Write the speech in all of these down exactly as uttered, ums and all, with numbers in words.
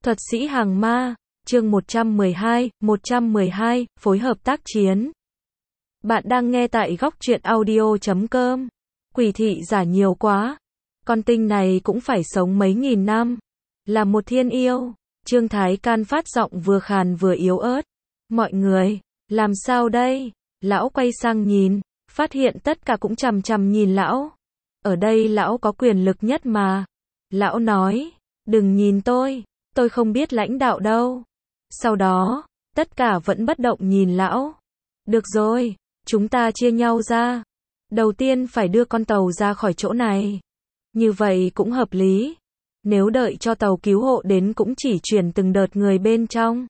Thuật sĩ hàng ma, chương một trăm mười hai, một trăm mười hai, phối hợp tác chiến. Bạn đang nghe tại góc truyện audio chấm com. Quỷ thị giả nhiều quá. Con tinh này cũng phải sống mấy nghìn năm. Là một thiên yêu. Trương Thái Can phát giọng vừa khàn vừa yếu ớt. Mọi người, làm sao đây? Lão quay sang nhìn, phát hiện tất cả cũng chằm chằm nhìn lão. Ở đây lão có quyền lực nhất mà. Lão nói, đừng nhìn tôi, tôi không biết lãnh đạo đâu. Sau đó, tất cả vẫn bất động nhìn lão. Được rồi, chúng ta chia nhau ra. Đầu tiên phải đưa con tàu ra khỏi chỗ này. Như vậy cũng hợp lý. Nếu đợi cho tàu cứu hộ đến cũng chỉ chuyển từng đợt người bên trong.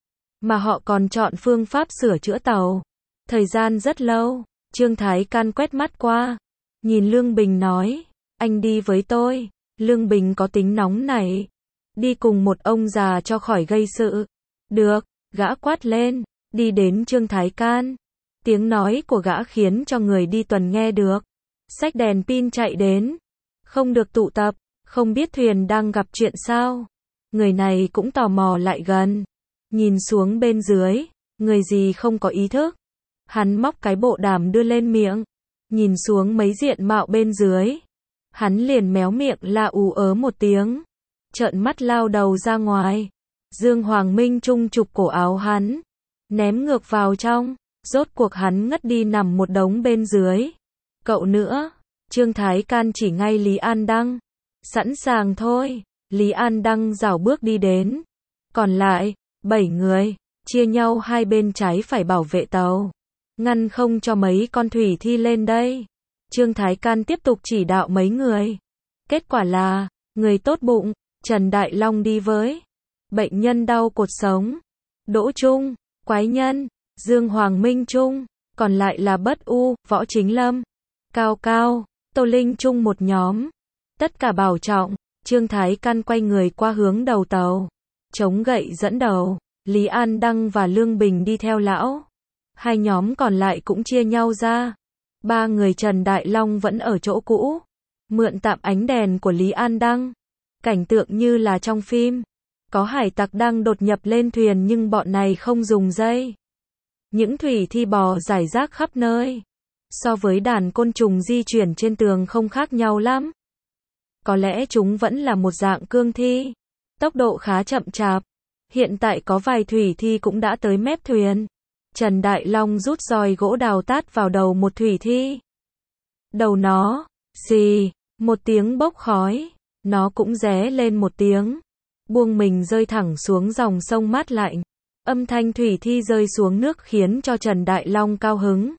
Mà họ còn chọn phương pháp sửa chữa tàu. Thời gian rất lâu, Trương Thái Can quét mắt qua. Nhìn Lương Bình nói, anh đi với tôi. Lương Bình có tính nóng nảy. Đi cùng một ông già cho khỏi gây sự. Được, gã quát lên, đi đến Trương Thái Can. Tiếng nói của gã khiến cho người đi tuần nghe được. Xách đèn pin chạy đến. Không được tụ tập, không biết thuyền đang gặp chuyện sao. Người này cũng tò mò lại gần. Nhìn xuống bên dưới, người gì không có ý thức. Hắn móc cái bộ đàm đưa lên miệng. Nhìn xuống mấy diện mạo bên dưới. Hắn liền méo miệng la ú ớ một tiếng. Trợn mắt lao đầu ra ngoài. Dương Hoàng Minh Trung chụp cổ áo hắn. Ném ngược vào trong. Rốt cuộc hắn ngất đi nằm một đống bên dưới. Cậu nữa. Trương Thái Can chỉ ngay Lý An Đăng. Sẵn sàng thôi. Lý An Đăng rảo bước đi đến. Còn lại, bảy người. Chia nhau hai bên trái phải bảo vệ tàu. Ngăn không cho mấy con thủy thi lên đây. Trương Thái Can tiếp tục chỉ đạo mấy người. Kết quả là, người tốt bụng, Trần Đại Long đi với. Bệnh nhân đau cột sống. Đỗ Trung, Quái Nhân, Dương Hoàng Minh Trung. Còn lại là Bất U, Võ Chính Lâm, Cao Cao, Tô Linh Trung một nhóm. Tất cả bảo trọng. Trương Thái Can quay người qua hướng đầu tàu. Chống gậy dẫn đầu. Lý An Đăng và Lương Bình đi theo lão. Hai nhóm còn lại cũng chia nhau ra. Ba người Trần Đại Long vẫn ở chỗ cũ. Mượn tạm ánh đèn của Lý An Đăng. Cảnh tượng như là trong phim. Có hải tặc đang đột nhập lên thuyền nhưng bọn này không dùng dây. Những thủy thi bò rải rác khắp nơi. So với đàn côn trùng di chuyển trên tường không khác nhau lắm. Có lẽ chúng vẫn là một dạng cương thi. Tốc độ khá chậm chạp. Hiện tại có vài thủy thi cũng đã tới mép thuyền. Trần Đại Long rút roi gỗ đào tát vào đầu một thủy thi. Đầu nó, xì, một tiếng bốc khói. Nó cũng ré lên một tiếng. Buông mình rơi thẳng xuống dòng sông mát lạnh. Âm thanh thủy thi rơi xuống nước khiến cho Trần Đại Long cao hứng.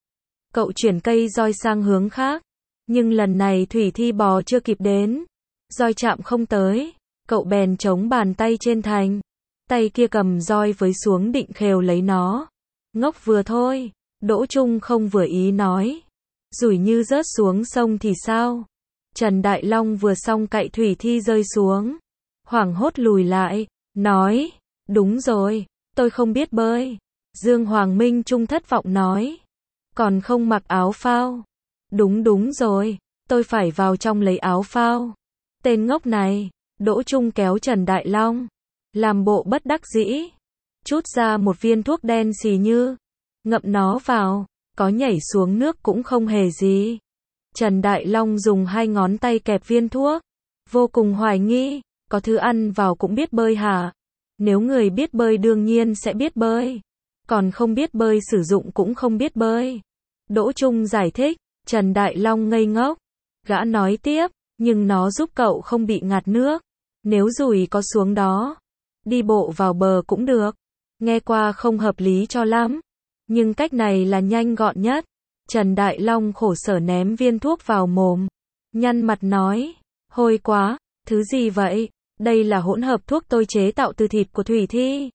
Cậu chuyển cây roi sang hướng khác. Nhưng lần này thủy thi bò chưa kịp đến. Roi chạm không tới. Cậu bèn chống bàn tay trên thành. Tay kia cầm roi với xuống định khều lấy nó. Ngốc vừa thôi. Đỗ Trung không vừa ý nói. Rủi như rớt xuống sông thì sao? Trần Đại Long vừa xong cạy thủy thi rơi xuống. Hoảng hốt lùi lại. Nói. Đúng rồi. Tôi không biết bơi. Dương Hoàng Minh Trung thất vọng nói. Còn không mặc áo phao. Đúng đúng rồi. Tôi phải vào trong lấy áo phao. Tên ngốc này. Đỗ Trung kéo Trần Đại Long. Làm bộ bất đắc dĩ. Chút ra một viên thuốc đen xì như. Ngậm nó vào. Có nhảy xuống nước cũng không hề gì. Trần Đại Long dùng hai ngón tay kẹp viên thuốc. Vô cùng hoài nghi. Có thứ ăn vào cũng biết bơi hả? Nếu người biết bơi đương nhiên sẽ biết bơi. Còn không biết bơi sử dụng cũng không biết bơi. Đỗ Trung giải thích. Trần Đại Long ngây ngốc. Gã nói tiếp. Nhưng nó giúp cậu không bị ngạt nước. Nếu rủi có xuống đó. Đi bộ vào bờ cũng được. Nghe qua không hợp lý cho lắm. Nhưng cách này là nhanh gọn nhất. Trần Đại Long khổ sở ném viên thuốc vào mồm. Nhăn mặt nói. Hôi quá. Thứ gì vậy? Đây là hỗn hợp thuốc tôi chế tạo từ thịt của thủy thi.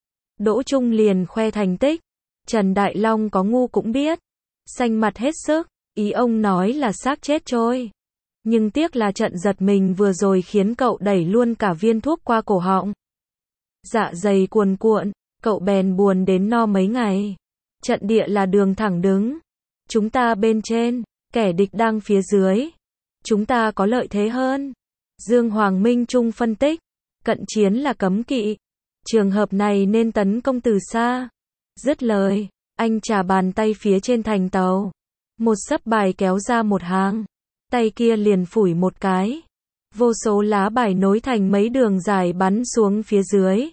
Đỗ Trung liền khoe thành tích. Trần Đại Long có ngu cũng biết. Xanh mặt hết sức. Ý ông nói là xác chết trôi. Nhưng tiếc là trận giật mình vừa rồi khiến cậu đẩy luôn cả viên thuốc qua cổ họng. Dạ dày cuồn cuộn. Cậu bèn buồn đến no mấy ngày. Trận địa là đường thẳng đứng. Chúng ta bên trên. Kẻ địch đang phía dưới. Chúng ta có lợi thế hơn. Dương Hoàng Minh Trung phân tích. cận chiến là cấm kỵ. Trường hợp này nên tấn công từ xa. Dứt lời, anh chà bàn tay phía trên thành tàu. Một xấp bài kéo ra một hàng. Tay kia liền phủi một cái. Vô số lá bài nối thành mấy đường dài bắn xuống phía dưới.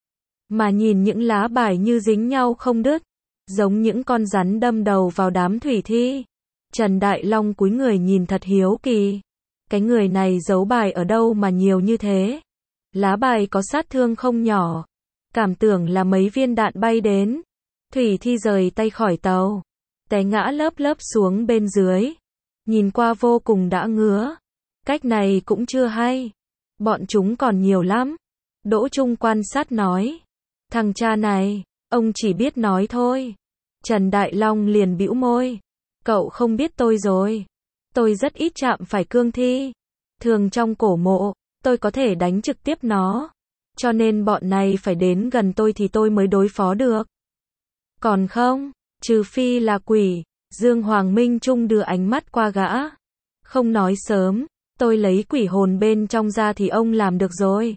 Mà nhìn những lá bài như dính nhau không đứt, giống những con rắn đâm đầu vào đám thủy thi. Trần Đại Long cúi người nhìn thật hiếu kỳ. Cái người này giấu bài ở đâu mà nhiều như thế? Lá bài có sát thương không nhỏ. Cảm tưởng là mấy viên đạn bay đến. Thủy thi rời tay khỏi tàu, té ngã lớp lớp xuống bên dưới. Nhìn qua vô cùng đã ngứa. Cách này cũng chưa hay. Bọn chúng còn nhiều lắm. Đỗ Trung quan sát nói. Thằng cha này, ông chỉ biết nói thôi. Trần Đại Long liền bĩu môi. Cậu không biết tôi rồi. Tôi rất ít chạm phải cương thi. Thường trong cổ mộ, tôi có thể đánh trực tiếp nó. Cho nên bọn này phải đến gần tôi thì tôi mới đối phó được. Còn không, trừ phi là quỷ. Dương Hoàng Minh Trung đưa ánh mắt qua gã. Không nói sớm, tôi lấy quỷ hồn bên trong ra thì ông làm được rồi.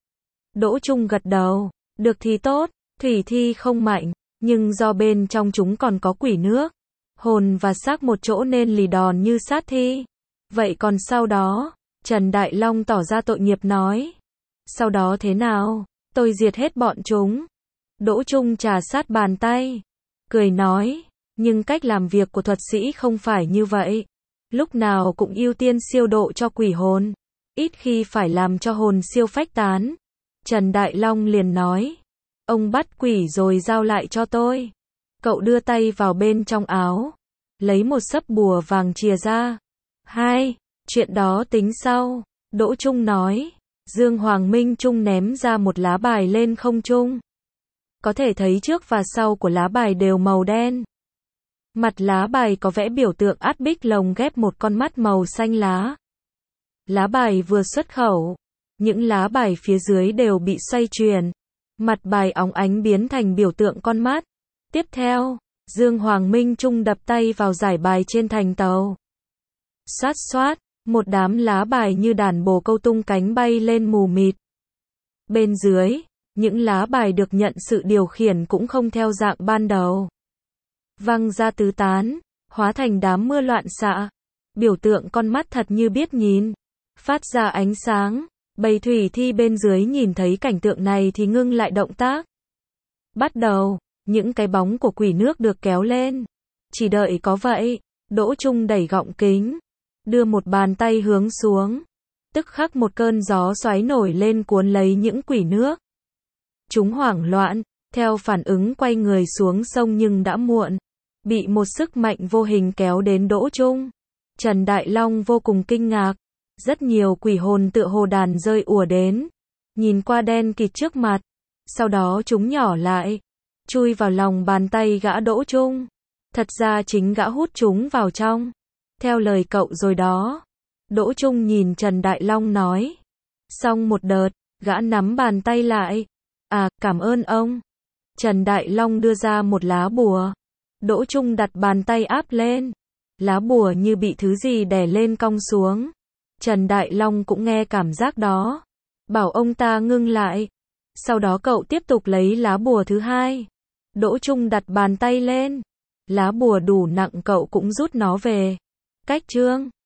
Đỗ Trung gật đầu. Được thì tốt, thủy thi không mạnh, nhưng do bên trong chúng còn có quỷ nước. Hồn và xác một chỗ nên lì đòn như sát thi. Vậy còn sau đó, Trần Đại Long tỏ ra tội nghiệp nói. Sau đó thế nào? Tôi diệt hết bọn chúng. Đỗ Trung trà sát bàn tay. Cười nói, nhưng cách làm việc của thuật sĩ không phải như vậy. Lúc nào cũng ưu tiên siêu độ cho quỷ hồn. Ít khi phải làm cho hồn siêu phách tán. Trần Đại Long liền nói. Ông bắt quỷ rồi giao lại cho tôi. Cậu đưa tay vào bên trong áo. Lấy một xấp bùa vàng chìa ra. Hai, chuyện đó tính sau. Đỗ Trung nói. Dương Hoàng Minh Trung ném ra một lá bài lên không trung. Có thể thấy trước và sau của lá bài đều màu đen. Mặt lá bài có vẽ biểu tượng át bích lồng ghép một con mắt màu xanh lá. Lá bài vừa xuất khẩu. Những lá bài phía dưới đều bị xoay chuyển. Mặt bài óng ánh biến thành biểu tượng con mắt. Tiếp theo, Dương Hoàng Minh Trung đập tay vào giải bài trên thành tàu. Xoát xoát, một đám lá bài như đàn bồ câu tung cánh bay lên mù mịt. Bên dưới, những lá bài được nhận sự điều khiển cũng không theo dạng ban đầu. Văng ra tứ tán, hóa thành đám mưa loạn xạ. Biểu tượng con mắt thật như biết nhìn. Phát ra ánh sáng. Bầy thủy thi bên dưới nhìn thấy cảnh tượng này thì ngưng lại động tác. Bắt đầu, những cái bóng của quỷ nước được kéo lên. Chỉ đợi có vậy, Đỗ Trung đẩy gọng kính, đưa một bàn tay hướng xuống. Tức khắc một cơn gió xoáy nổi lên cuốn lấy những quỷ nước. Chúng hoảng loạn, theo phản ứng quay người xuống sông nhưng đã muộn. Bị một sức mạnh vô hình kéo đến Đỗ Trung. Trần Đại Long vô cùng kinh ngạc. Rất nhiều quỷ hồn tựa hồ đàn rơi ùa đến. Nhìn qua đen kịt trước mặt. Sau đó chúng nhỏ lại. Chui vào lòng bàn tay gã Đỗ Trung. Thật ra chính gã hút chúng vào trong. Theo lời cậu rồi đó. Đỗ Trung nhìn Trần Đại Long nói. Xong một đợt, gã nắm bàn tay lại. À, cảm ơn ông. Trần Đại Long đưa ra một lá bùa. Đỗ Trung đặt bàn tay áp lên. Lá bùa như bị thứ gì đè lên cong xuống. Trần Đại Long cũng nghe cảm giác đó. Bảo ông ta ngưng lại. Sau đó cậu tiếp tục lấy lá bùa thứ hai. Đỗ Trung đặt bàn tay lên. Lá bùa đủ nặng cậu cũng rút nó về. Cách chương